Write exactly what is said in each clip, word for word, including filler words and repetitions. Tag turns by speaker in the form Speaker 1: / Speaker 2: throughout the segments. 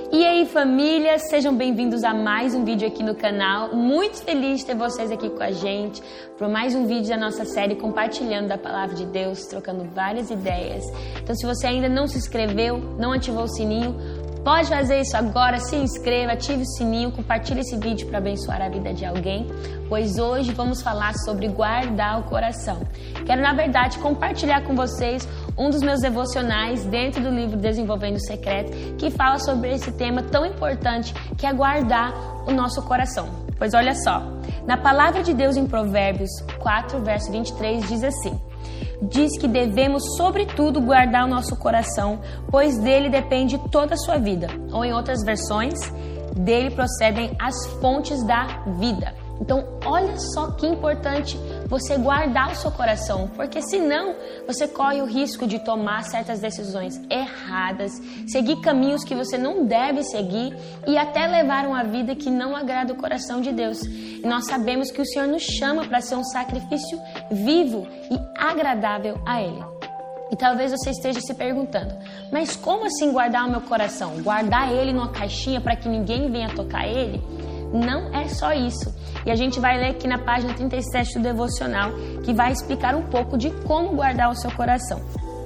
Speaker 1: E aí, família, sejam bem-vindos a mais um vídeo aqui no canal. Muito feliz de ter vocês aqui com a gente para mais um vídeo da nossa série compartilhando da Palavra de Deus, trocando várias ideias. Então, se você ainda não se inscreveu, não ativou o sininho, pode fazer isso agora, se inscreva, ative o sininho, compartilhe esse vídeo para abençoar a vida de alguém, pois hoje vamos falar sobre guardar o coração. Quero, na verdade, compartilhar com vocês um dos meus devocionais dentro do livro Desenvolvendo o Secreto, que fala sobre esse tema tão importante que é guardar o nosso coração. Pois olha só, na Palavra de Deus em Provérbios quatro, verso vinte e três, diz assim: diz que devemos, sobretudo, guardar o nosso coração, pois dele depende toda a sua vida. Ou em outras versões, dele procedem as fontes da vida. Então, olha só que importante você guardar o seu coração, porque senão você corre o risco de tomar certas decisões erradas, seguir caminhos que você não deve seguir e até levar uma vida que não agrada o coração de Deus. E nós sabemos que o Senhor nos chama para ser um sacrifício vivo e agradável a Ele. E talvez você esteja se perguntando, mas como assim guardar o meu coração? Guardar ele numa caixinha para que ninguém venha tocar ele? Não é só isso. E a gente vai ler aqui na página trinta e sete do devocional, que vai explicar um pouco de como guardar o seu coração.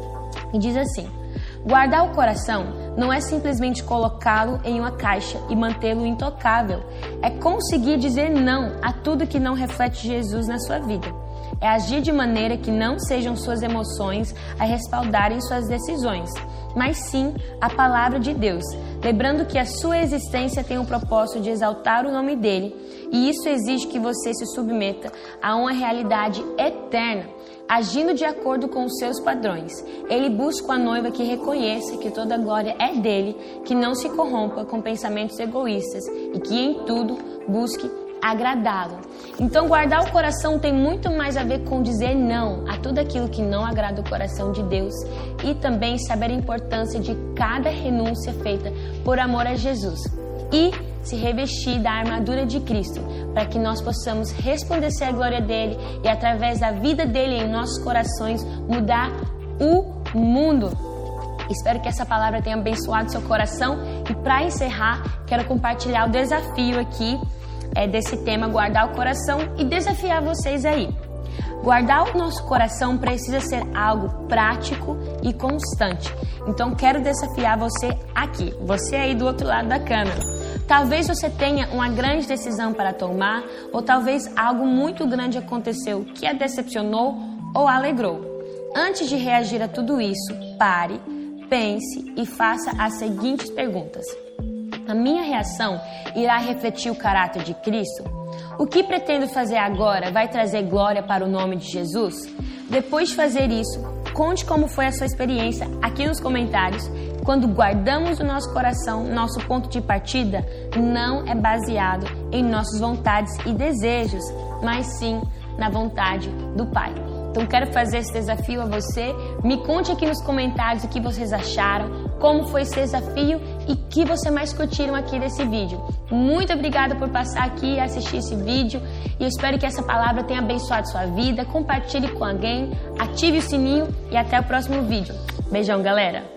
Speaker 1: E diz assim: guardar o coração não é simplesmente colocá-lo em uma caixa e mantê-lo intocável. É conseguir dizer não a tudo que não reflete Jesus na sua vida. É agir de maneira que não sejam suas emoções a respaldarem suas decisões, mas sim a palavra de Deus, lembrando que a sua existência tem o propósito de exaltar o nome dele, e isso exige que você se submeta a uma realidade eterna, agindo de acordo com os seus padrões. Ele busca uma noiva que reconheça que toda a glória é dele, que não se corrompa com pensamentos egoístas e que em tudo busque agradá-lo. Então, guardar o coração tem muito mais a ver com dizer não a tudo aquilo que não agrada o coração de Deus e também saber a importância de cada renúncia feita por amor a Jesus e se revestir da armadura de Cristo para que nós possamos resplandecer a glória dele e através da vida dele em nossos corações mudar o mundo. Espero que essa palavra tenha abençoado seu coração e para encerrar, quero compartilhar o desafio aqui É desse tema, guardar o coração, e desafiar vocês aí. Guardar o nosso coração precisa ser algo prático e constante. Então quero desafiar você aqui, você aí do outro lado da câmera. Talvez você tenha uma grande decisão para tomar, ou talvez algo muito grande aconteceu que a decepcionou ou alegrou. Antes de reagir a tudo isso, pare, pense e faça as seguintes perguntas. A minha reação irá refletir o caráter de Cristo? O que pretendo fazer agora vai trazer glória para o nome de Jesus? Depois de fazer isso, conte como foi a sua experiência aqui nos comentários. Quando guardamos o nosso coração, nosso ponto de partida não é baseado em nossas vontades e desejos, mas sim na vontade do Pai. Então quero fazer esse desafio a você. Me conte aqui nos comentários o que vocês acharam, como foi esse desafio e o que você mais curtiram aqui desse vídeo. Muito obrigada por passar aqui e assistir esse vídeo. E eu espero que essa palavra tenha abençoado sua vida. Compartilhe com alguém, ative o sininho e até o próximo vídeo. Beijão, galera!